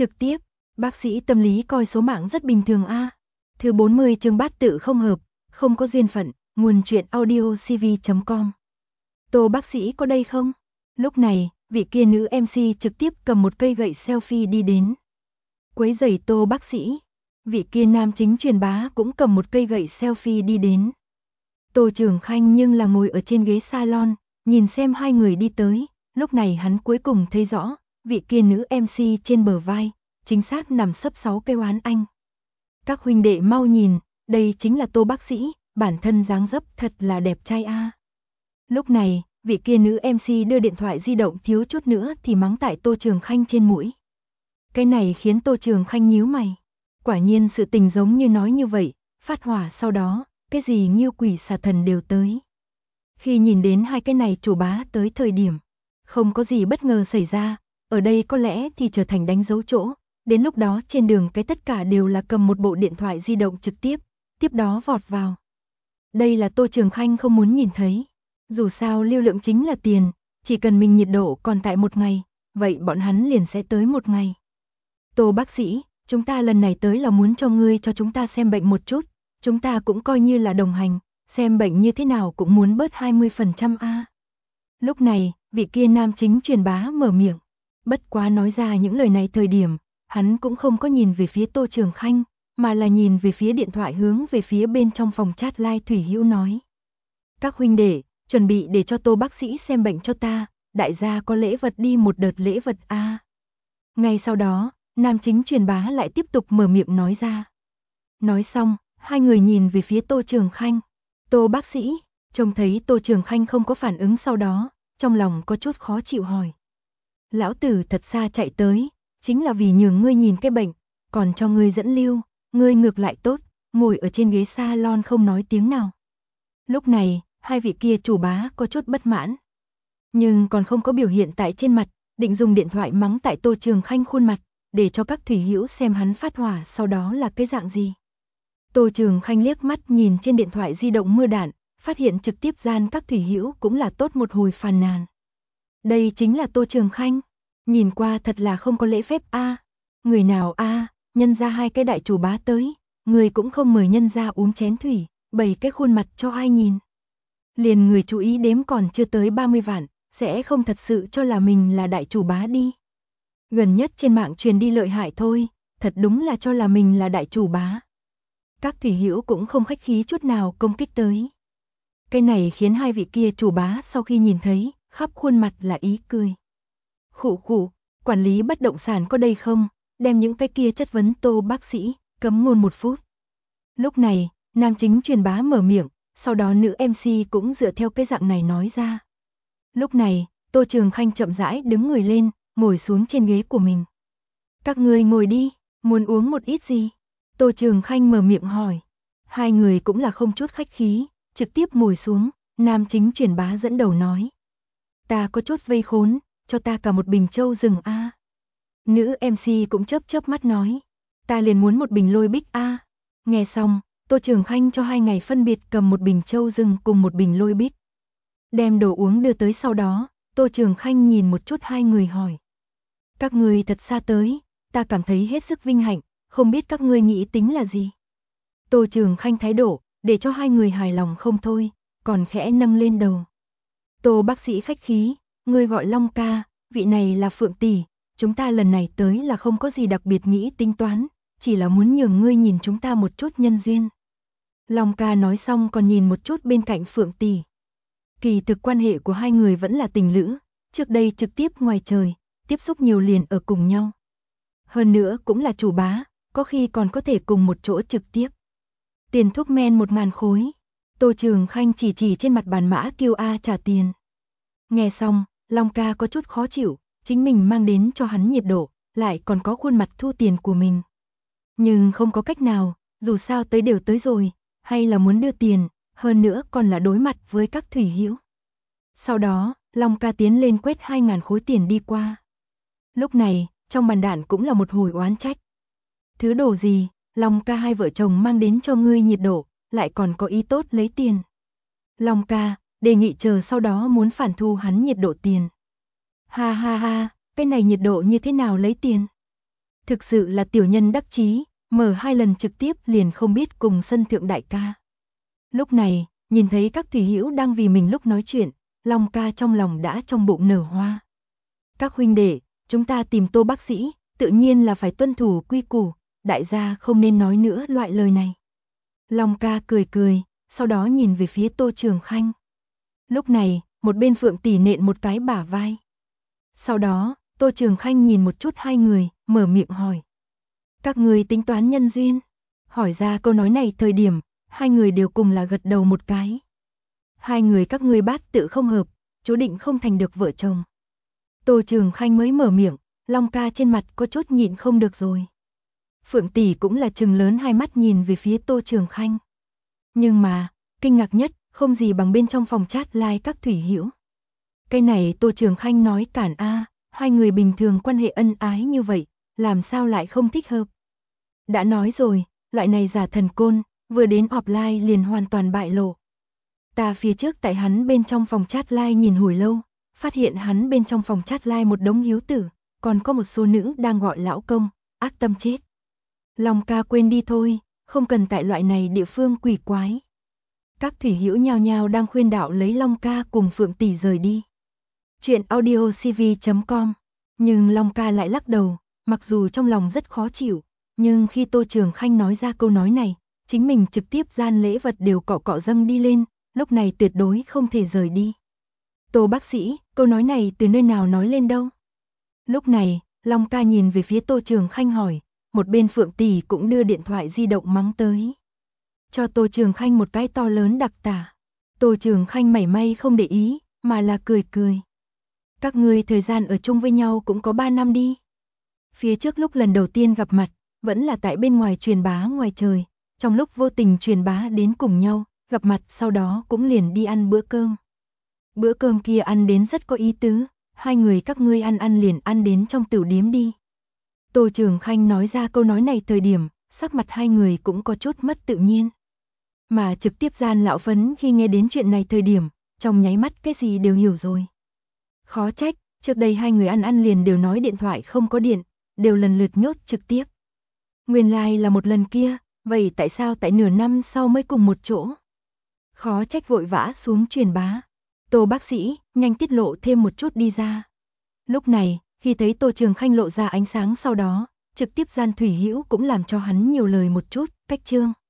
Trực tiếp, bác sĩ tâm lý coi số mạng rất bình thường a. Thứ 40 chương bát tự không hợp, không có duyên phận, nguồn truyện audio cv.com. Tô bác sĩ có đây không? Lúc này, vị kia nữ MC trực tiếp cầm một cây gậy selfie đi đến. Quấy rầy Tô bác sĩ. Vị kia nam chính truyền bá cũng cầm một cây gậy selfie đi đến. Tô Trường Khanh nhưng là ngồi ở trên ghế salon, nhìn xem hai người đi tới, lúc này hắn cuối cùng thấy rõ, vị kia nữ MC trên bờ vai, chính xác nằm sấp 6 cây oán anh. Các huynh đệ mau nhìn, đây chính là Tô bác sĩ, bản thân dáng dấp thật là đẹp trai a. Lúc này, vị kia nữ MC đưa điện thoại di động thiếu chút nữa thì mắng tại Tô Trường Khanh trên mũi. Cái này khiến Tô Trường Khanh nhíu mày. Quả nhiên sự tình giống như nói như vậy, phát hỏa sau đó, cái gì nghiêu quỷ xà thần đều tới. Khi nhìn đến hai cái này chủ bá tới thời điểm, không có gì bất ngờ xảy ra, ở đây có lẽ thì trở thành đánh dấu chỗ, đến lúc đó trên đường cái tất cả đều là cầm một bộ điện thoại di động trực tiếp, tiếp đó vọt vào. Đây là Tô Trường Khanh không muốn nhìn thấy, dù sao lưu lượng chính là tiền, chỉ cần mình nhiệt độ còn tại một ngày, vậy bọn hắn liền sẽ tới một ngày. Tô bác sĩ, chúng ta lần này tới là muốn cho ngươi cho chúng ta xem bệnh một chút, chúng ta cũng coi như là đồng hành, xem bệnh như thế nào cũng muốn bớt 20% a. Lúc này, vị kia nam chính truyền bá mở miệng, bất quá nói ra những lời này thời điểm, hắn cũng không có nhìn về phía Tô Trường Khanh, mà là nhìn về phía điện thoại hướng về phía bên trong phòng chat live Thủy Hữu nói. Các huynh đệ, chuẩn bị để cho Tô bác sĩ xem bệnh cho ta, đại gia có lễ vật đi một đợt lễ vật a. Ngay sau đó, nam chính truyền bá lại tiếp tục mở miệng nói ra. Nói xong, hai người nhìn về phía Tô Trường Khanh. Tô bác sĩ, trông thấy Tô Trường Khanh không có phản ứng sau đó, trong lòng có chút khó chịu hỏi. Lão tử thật xa chạy tới, chính là vì nhường ngươi nhìn cái bệnh, còn cho ngươi dẫn lưu, ngươi ngược lại tốt, ngồi ở trên ghế salon không nói tiếng nào. Lúc này, hai vị kia chủ bá có chút bất mãn, nhưng còn không có biểu hiện tại trên mặt, định dùng điện thoại mắng tại Tô Trường Khanh khuôn mặt, để cho các thủy hữu xem hắn phát hỏa sau đó là cái dạng gì. Tô Trường Khanh liếc mắt nhìn trên điện thoại di động mưa đạn, phát hiện trực tiếp gian các thủy hữu cũng là tốt một hồi phàn nàn. Đây chính là Tô Trường Khanh, nhìn qua thật là không có lễ phép a. Người nào a, nhân ra hai cái đại chủ bá tới, người cũng không mời nhân ra uống chén thủy, bày cái khuôn mặt cho ai nhìn. Liền người chú ý đếm còn chưa tới 30 vạn, sẽ không thật sự cho là mình là đại chủ bá đi. Gần nhất trên mạng truyền đi lợi hại thôi, thật đúng là cho là mình là đại chủ bá. Các thủy hữu cũng không khách khí chút nào công kích tới. Cái này khiến hai vị kia chủ bá sau khi nhìn thấy, khắp khuôn mặt là ý cười. Khụ khụ, quản lý bất động sản có đây không, đem những cái kia chất vấn Tô bác sĩ, cấm ngôn 1 phút. Lúc này, nam chính truyền bá mở miệng, sau đó nữ MC cũng dựa theo cái dạng này nói ra. Lúc này, Tô Trường Khanh chậm rãi đứng người lên, ngồi xuống trên ghế của mình. Các ngươi ngồi đi, muốn uống một ít gì? Tô Trường Khanh mở miệng hỏi. Hai người cũng là không chút khách khí, trực tiếp ngồi xuống, nam chính truyền bá dẫn đầu nói. Ta có chút vây khốn, cho ta cả một bình châu rừng a. Nữ MC cũng chớp chớp mắt nói. Ta liền muốn một bình lôi bích a. Nghe xong, Tô Trường Khanh cho hai ngày phân biệt cầm một bình châu rừng cùng một bình lôi bích. Đem đồ uống đưa tới sau đó, Tô Trường Khanh nhìn một chút hai người hỏi. Các ngươi thật xa tới, ta cảm thấy hết sức vinh hạnh, không biết các ngươi nghĩ tính là gì. Tô Trường Khanh thái độ, để cho hai người hài lòng không thôi, còn khẽ nâng lên đầu. Tô bác sĩ khách khí, ngươi gọi Long ca, vị này là Phượng tỷ, chúng ta lần này tới là không có gì đặc biệt nghĩ tính toán, chỉ là muốn nhường ngươi nhìn chúng ta một chút nhân duyên. Long ca nói xong còn nhìn một chút bên cạnh Phượng tỷ. Kỳ thực quan hệ của hai người vẫn là tình lữ, trước đây trực tiếp ngoài trời, tiếp xúc nhiều liền ở cùng nhau. Hơn nữa cũng là chủ bá, có khi còn có thể cùng một chỗ trực tiếp. Tiền thuốc men 1.000 khối. Tô Trường Khanh chỉ trên mặt bàn Mã Kiều A trả tiền. Nghe xong, Long ca có chút khó chịu, chính mình mang đến cho hắn nhiệt độ, lại còn có khuôn mặt thu tiền của mình. Nhưng không có cách nào, dù sao tới đều tới rồi, hay là muốn đưa tiền, hơn nữa còn là đối mặt với các thủy hữu. Sau đó, Long ca tiến lên quét 2.000 khối tiền đi qua. Lúc này, trong bàn đạn cũng là một hồi oán trách. Thứ đồ gì, Long ca hai vợ chồng mang đến cho ngươi nhiệt độ, lại còn có ý tốt lấy tiền. Long ca, đề nghị chờ sau đó muốn phản thu hắn nhiệt độ tiền. Ha ha ha, cái này nhiệt độ như thế nào lấy tiền? Thực sự là tiểu nhân đắc chí, mở 2 lần trực tiếp liền không biết cùng sân thượng đại ca. Lúc này, nhìn thấy các thủy hữu đang vì mình lúc nói chuyện, Long ca trong lòng đã trong bụng nở hoa. Các huynh đệ, chúng ta tìm Tô bác sĩ, tự nhiên là phải tuân thủ quy củ, đại gia không nên nói nữa loại lời này. Long ca cười cười, sau đó nhìn về phía Tô Trường Khanh. Lúc này, một bên Phượng tỷ nện một cái bả vai. Sau đó, Tô Trường Khanh nhìn một chút hai người, mở miệng hỏi. Các người tính toán nhân duyên? Hỏi ra câu nói này thời điểm, hai người đều cùng là gật đầu một cái. Hai người các ngươi bát tự không hợp, chú định không thành được vợ chồng. Tô Trường Khanh mới mở miệng, Long ca trên mặt có chút nhịn không được rồi. Phượng tỷ cũng là trừng lớn hai mắt nhìn về phía Tô Trường Khanh. Nhưng mà, kinh ngạc nhất, không gì bằng bên trong phòng chat live các thủy hữu. Cái này Tô Trường Khanh nói cản a, hai người bình thường quan hệ ân ái như vậy, làm sao lại không thích hợp. Đã nói rồi, loại này giả thần côn, vừa đến offline liền hoàn toàn bại lộ. Ta phía trước tại hắn bên trong phòng chat live nhìn hồi lâu, phát hiện hắn bên trong phòng chat live một đống hiếu tử, còn có một số nữ đang gọi lão công, ác tâm chết. Long ca quên đi thôi, không cần tại loại này địa phương quỷ quái. Các thủy hữu nhao nhao đang khuyên đạo lấy Long ca cùng Phượng tỷ rời đi. Chuyện audiocv.com. Nhưng Long ca lại lắc đầu, mặc dù trong lòng rất khó chịu, nhưng khi Tô Trường Khanh nói ra câu nói này, chính mình trực tiếp gian lễ vật đều cọ cọ dâng đi lên, lúc này tuyệt đối không thể rời đi. Tô bác sĩ, câu nói này từ nơi nào nói lên đâu? Lúc này, Long ca nhìn về phía Tô Trường Khanh hỏi, một bên Phượng tỷ cũng đưa điện thoại di động mắng tới. Cho Tô Trường Khanh một cái to lớn đặc tả. Tô Trường Khanh mảy may không để ý, mà là cười cười. Các ngươi thời gian ở chung với nhau cũng có 3 năm đi. Phía trước lúc lần đầu tiên gặp mặt, vẫn là tại bên ngoài truyền bá ngoài trời, trong lúc vô tình truyền bá đến cùng nhau, gặp mặt sau đó cũng liền đi ăn bữa cơm. Bữa cơm kia ăn đến rất có ý tứ, hai người các ngươi ăn liền ăn đến trong tiểu điếm đi. Tô Trường Khanh nói ra câu nói này thời điểm, sắc mặt hai người cũng có chút mất tự nhiên. Mà trực tiếp gian lão phấn khi nghe đến chuyện này thời điểm, trong nháy mắt cái gì đều hiểu rồi. Khó trách, trước đây hai người ăn liền đều nói điện thoại không có điện, đều lần lượt nhốt trực tiếp. Nguyên lai là một lần kia, vậy tại sao tại nửa năm sau mới cùng một chỗ? Khó trách vội vã xuống truyền bá. Tô bác sĩ, nhanh tiết lộ thêm một chút đi ra. Lúc này, khi thấy Tô Trường Khanh lộ ra ánh sáng sau đó, trực tiếp gian thủy hữu cũng làm cho hắn nhiều lời một chút, cách chương.